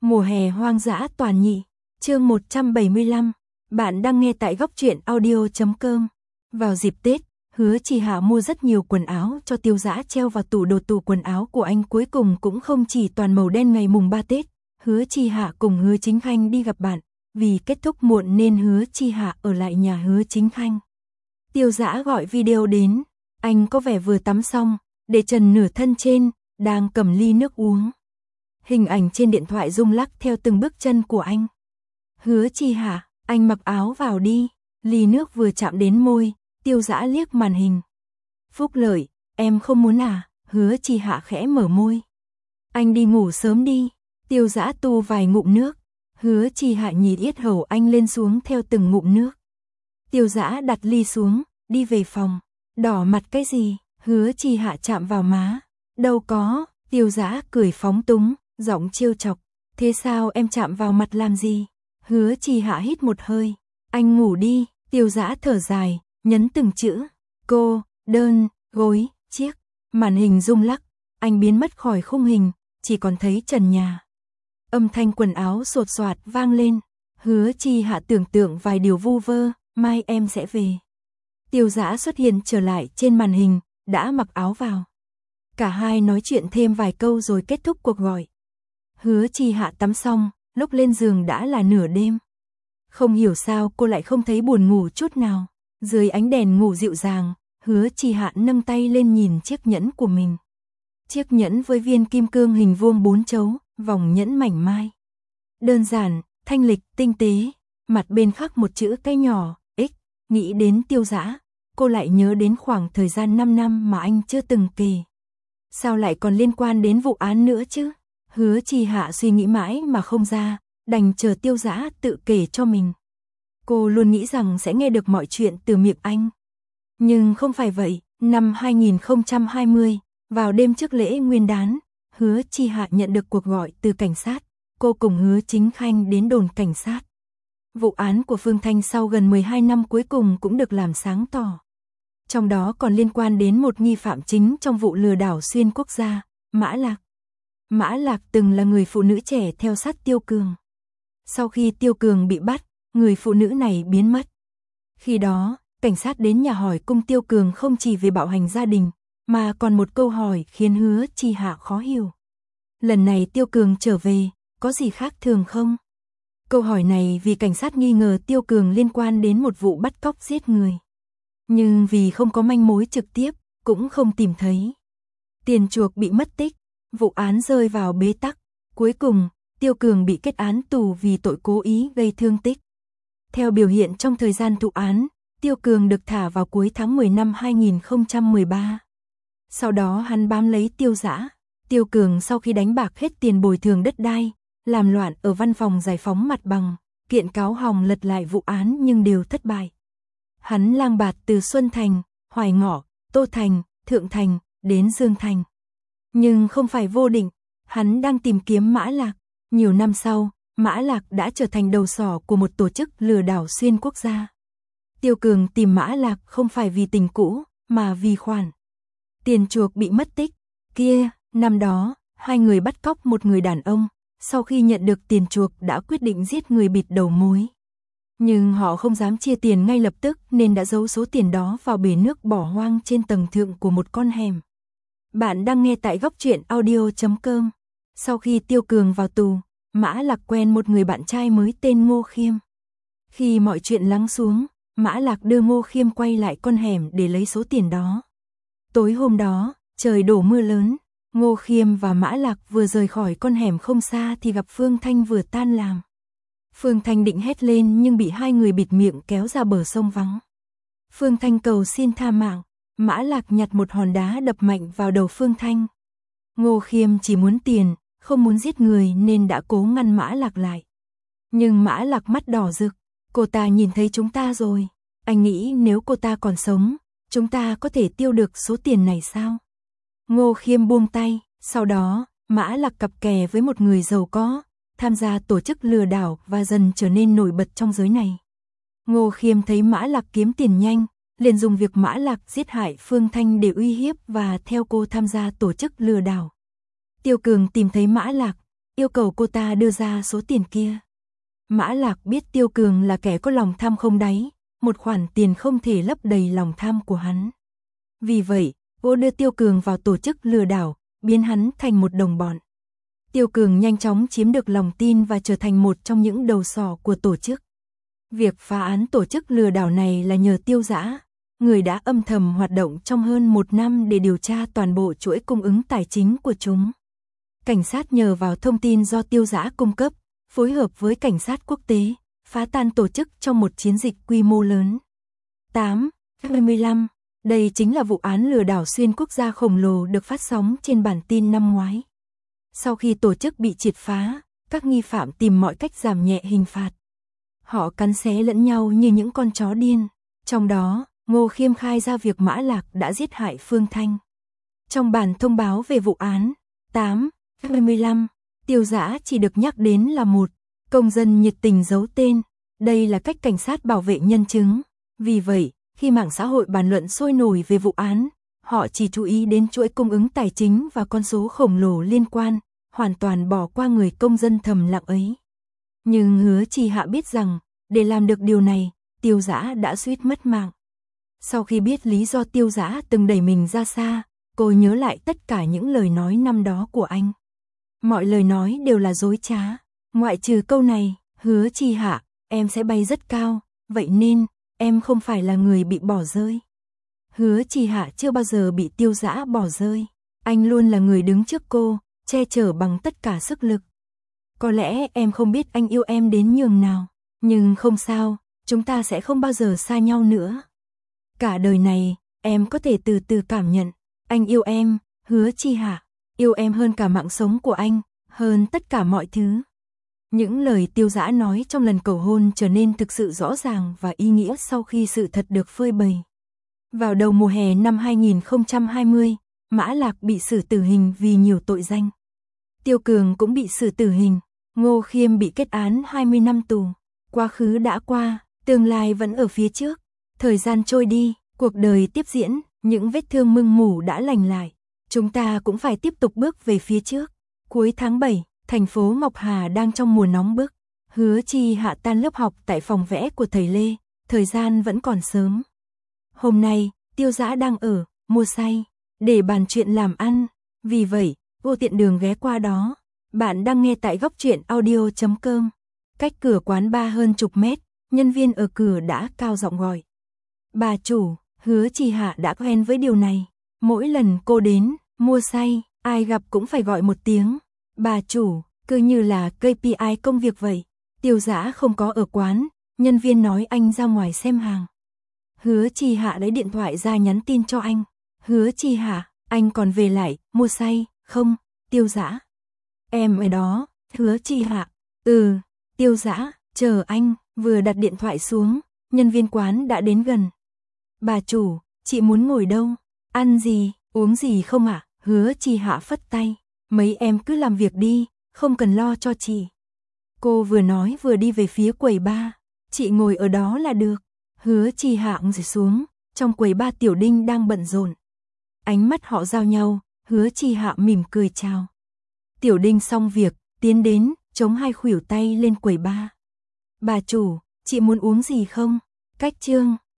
Mùa hè hoang dã toàn nhị, chương 175, bạn đang nghe tại góc truyện audio.com. Vào dịp Tết, Hứa Chi Hạ mua rất nhiều quần áo cho Tiêu Dã treo vào tủ quần áo của anh, cuối cùng cũng không chỉ toàn màu đen. Ngày mùng 3 Tết, Hứa Chi Hạ cùng Hứa Chính Khanh đi gặp bạn, vì kết thúc muộn nên Hứa Chi Hạ ở lại nhà Hứa Chính Khanh. Tiêu Dã gọi video đến, anh có vẻ vừa tắm xong, để trần nửa thân trên, đang cầm ly nước uống. Hình ảnh trên điện thoại rung lắc theo từng bước chân của anh. Hứa Chi Hạ, anh mặc áo vào đi. Ly nước vừa chạm đến môi, Tiêu Dã liếc màn hình. Phúc Lợi, em không muốn à? Hứa Chi Hạ khẽ mở môi. Anh đi ngủ sớm đi. Tiêu Dã tu vài ngụm nước. Hứa Chi Hạ nhìn yết hầu anh lên xuống theo từng ngụm nước. Tiêu Dã đặt ly xuống, đi về phòng. Đỏ mặt cái gì? Hứa Chi Hạ chạm vào má. Đâu có. Tiêu Dã cười phóng túng, giọng trêu chọc. Thế sao em chạm vào mặt làm gì? Hứa Chi Hạ hít một hơi. Anh ngủ đi. Tiêu Dã thở dài, nhấn từng chữ. Cô, đơn, gối, chiếc. Màn hình rung lắc. Anh biến mất khỏi khung hình, chỉ còn thấy trần nhà. Âm thanh quần áo sột soạt vang lên. Hứa Chi Hạ tưởng tượng vài điều vu vơ. Mai em sẽ về. Tiêu Dã xuất hiện trở lại trên màn hình, đã mặc áo vào. Cả hai nói chuyện thêm vài câu rồi kết thúc cuộc gọi. Hứa Chi Hạ tắm xong, lúc lên giường đã là nửa đêm. Không hiểu sao cô lại không thấy buồn ngủ chút nào. Dưới ánh đèn ngủ dịu dàng, Hứa Chi Hạ nâng tay lên nhìn chiếc nhẫn của mình. Chiếc nhẫn với viên kim cương hình vuông 4 chấu, vòng nhẫn mảnh mai. Đơn giản, thanh lịch, tinh tế, mặt bên khắc một chữ cái nhỏ, X. Nghĩ đến Tiêu Dã, cô lại nhớ đến khoảng thời gian 5 năm mà anh chưa từng kể. Sao lại còn liên quan đến vụ án nữa chứ? Hứa Chi Hạ suy nghĩ mãi mà không ra, đành chờ Tiêu Dã tự kể cho mình. Cô luôn nghĩ rằng sẽ nghe được mọi chuyện từ miệng anh. Nhưng không phải vậy, năm 2020, vào đêm trước lễ Nguyên đán, Hứa Chi Hạ nhận được cuộc gọi từ cảnh sát. Cô cùng Hứa Chính Khanh đến đồn cảnh sát. Vụ án của Phương Thanh sau gần 12 năm cuối cùng cũng được làm sáng tỏ. Trong đó còn liên quan đến một nghi phạm chính trong vụ lừa đảo xuyên quốc gia, Mã Lạc. Mã Lạc từng là người phụ nữ trẻ theo sát Tiêu Cường. Sau khi Tiêu Cường bị bắt, người phụ nữ này biến mất. Khi đó, cảnh sát đến nhà hỏi cung Tiêu Cường không chỉ về bạo hành gia đình, mà còn một câu hỏi khiến Hứa Chi Hạ khó hiểu. Lần này Tiêu Cường trở về, có gì khác thường không? Câu hỏi này vì cảnh sát nghi ngờ Tiêu Cường liên quan đến một vụ bắt cóc giết người. Nhưng vì không có manh mối trực tiếp, cũng không tìm thấy. Tiền chuộc bị mất tích, vụ án rơi vào bế tắc. Cuối cùng, Tiêu Cường bị kết án tù vì tội cố ý gây thương tích. Theo biểu hiện trong thời gian thụ án, Tiêu Cường được thả vào cuối tháng 10 năm 2013. Sau đó hắn bám lấy Tiêu Dã. Tiêu Cường sau khi đánh bạc hết tiền bồi thường đất đai, làm loạn ở văn phòng giải phóng mặt bằng, kiện cáo hòng lật lại vụ án nhưng đều thất bại. Hắn lang bạt từ Xuân Thành, Hoài Ngọ, Tô Thành, Thượng Thành, đến Dương Thành. Nhưng không phải vô định, hắn đang tìm kiếm Mã Lạc. Nhiều năm sau, Mã Lạc đã trở thành đầu sỏ của một tổ chức lừa đảo xuyên quốc gia. Tiêu Cường tìm Mã Lạc không phải vì tình cũ, mà vì khoản tiền chuộc bị mất tích. Kia, năm đó, hai người bắt cóc một người đàn ông, sau khi nhận được tiền chuộc đã quyết định giết người bịt đầu mối. Nhưng họ không dám chia tiền ngay lập tức nên đã giấu số tiền đó vào bể nước bỏ hoang trên tầng thượng của một con hẻm. Bạn đang nghe tại góc truyện audio.com. Sau khi Tiêu Cường vào tù, Mã Lạc quen một người bạn trai mới tên Ngô Khiêm. Khi mọi chuyện lắng xuống, Mã Lạc đưa Ngô Khiêm quay lại con hẻm để lấy số tiền đó. Tối hôm đó, trời đổ mưa lớn. Ngô Khiêm và Mã Lạc vừa rời khỏi con hẻm không xa thì gặp Phương Thanh vừa tan làm. Phương Thanh định hét lên nhưng bị hai người bịt miệng kéo ra bờ sông vắng. Phương Thanh cầu xin tha mạng. Mã Lạc nhặt một hòn đá đập mạnh vào đầu Phương Thanh. Ngô Khiêm chỉ muốn tiền, không muốn giết người nên đã cố ngăn Mã Lạc lại. Nhưng Mã Lạc mắt đỏ rực. Cô ta nhìn thấy chúng ta rồi. Anh nghĩ nếu cô ta còn sống, chúng ta có thể tiêu được số tiền này sao? Ngô Khiêm buông tay. Sau đó, Mã Lạc cặp kè với một người giàu có, tham gia tổ chức lừa đảo và dần trở nên nổi bật trong giới này. Ngô Khiêm thấy Mã Lạc kiếm tiền nhanh, liền dùng việc Mã Lạc giết hại Phương Thanh để uy hiếp và theo cô tham gia tổ chức lừa đảo. Tiêu Cường tìm thấy Mã Lạc, yêu cầu cô ta đưa ra số tiền kia. Mã Lạc biết Tiêu Cường là kẻ có lòng tham không đáy, một khoản tiền không thể lấp đầy lòng tham của hắn. Vì vậy, cô đưa Tiêu Cường vào tổ chức lừa đảo, biến hắn thành một đồng bọn. Tiêu Cường nhanh chóng chiếm được lòng tin và trở thành một trong những đầu sỏ của tổ chức. Việc phá án tổ chức lừa đảo này là nhờ Tiêu Dã, người đã âm thầm hoạt động trong hơn 1 năm để điều tra toàn bộ chuỗi cung ứng tài chính của chúng. Cảnh sát nhờ vào thông tin do Tiêu Dã cung cấp, phối hợp với cảnh sát quốc tế, phá tan tổ chức trong một chiến dịch quy mô lớn. 8/25 Đây chính là vụ án lừa đảo xuyên quốc gia khổng lồ được phát sóng trên bản tin năm ngoái. Sau khi tổ chức bị triệt phá, các nghi phạm tìm mọi cách giảm nhẹ hình phạt. Họ cắn xé lẫn nhau như những con chó điên. Trong đó, Ngô Khiêm khai ra việc Mã Lạc đã giết hại Phương Thanh. Trong bản thông báo về vụ án 8/25, Tiêu Dã chỉ được nhắc đến là một công dân nhiệt tình giấu tên. Đây là cách cảnh sát bảo vệ nhân chứng. Vì vậy, khi mạng xã hội bàn luận sôi nổi về vụ án, họ chỉ chú ý đến chuỗi cung ứng tài chính và con số khổng lồ liên quan, hoàn toàn bỏ qua người công dân thầm lặng ấy. Nhưng Hứa Chi Hạ biết rằng, để làm được điều này, Tiêu Dã đã suýt mất mạng. Sau khi biết lý do Tiêu Dã từng đẩy mình ra xa, cô nhớ lại tất cả những lời nói năm đó của anh. Mọi lời nói đều là dối trá, ngoại trừ câu này, Hứa Chi Hạ, em sẽ bay rất cao, vậy nên, em không phải là người bị bỏ rơi. Hứa Chi Hạ chưa bao giờ bị Tiêu Dã bỏ rơi, anh luôn là người đứng trước cô, che chở bằng tất cả sức lực. Có lẽ em không biết anh yêu em đến nhường nào, nhưng không sao, chúng ta sẽ không bao giờ xa nhau nữa. Cả đời này, em có thể từ từ cảm nhận, anh yêu em, Hứa Chi Hạ, yêu em hơn cả mạng sống của anh, hơn tất cả mọi thứ. Những lời Tiêu Dã nói trong lần cầu hôn trở nên thực sự rõ ràng và ý nghĩa sau khi sự thật được phơi bày. Vào đầu mùa hè năm 2020, Mã Lạc bị xử tử hình vì nhiều tội danh. Tiêu Cường cũng bị xử tử hình, Ngô Khiêm bị kết án 20 năm tù. Quá khứ đã qua, tương lai vẫn ở phía trước. Thời gian trôi đi, cuộc đời tiếp diễn, những vết thương mưng mủ đã lành lại. Chúng ta cũng phải tiếp tục bước về phía trước. Cuối tháng 7, thành phố Ngọc Hà đang trong mùa nóng bức. Hứa Chi Hạ tan lớp học tại phòng vẽ của thầy Lê, thời gian vẫn còn sớm. Hôm nay, Tiêu Dã đang ở Mua Say để bàn chuyện làm ăn, vì vậy, vô tiện đường ghé qua đó. Bạn đang nghe tại gocchuyenaudio.com. Cách cửa quán bar hơn chục mét, nhân viên ở cửa đã cao giọng gọi. Bà chủ, Hứa Chi Hạ đã quen với điều này. Mỗi lần cô đến Mua Say, ai gặp cũng phải gọi một tiếng. Bà chủ, cứ như là KPI công việc vậy. Tiêu Dã không có ở quán, nhân viên nói anh ra ngoài xem hàng. Hứa Chi Hạ lấy điện thoại ra nhắn tin cho anh. Hứa Chi Hạ, anh còn về lại Mua Say không? Tiêu Dã. Em ở đó. Hứa Chi Hạ. Ừ. Tiêu Dã, chờ anh. Vừa đặt điện thoại xuống, nhân viên quán đã đến gần. Bà chủ, chị muốn ngồi đâu? Ăn gì, uống gì không ạ? Hứa Chi Hạ phất tay. Mấy em cứ làm việc đi, không cần lo cho chị. Cô vừa nói vừa đi về phía quầy bar. Chị ngồi ở đó là được. Hứa Chi Hạ rồi xuống, trong quầy bar Tiểu Đinh đang bận rộn. Ánh mắt họ giao nhau, Hứa Chi Hạ mỉm cười chào. Tiểu Đinh xong việc, tiến đến, chống hai khuỷu tay lên quầy bar. Bà chủ, chị muốn uống gì không? Cách Trương,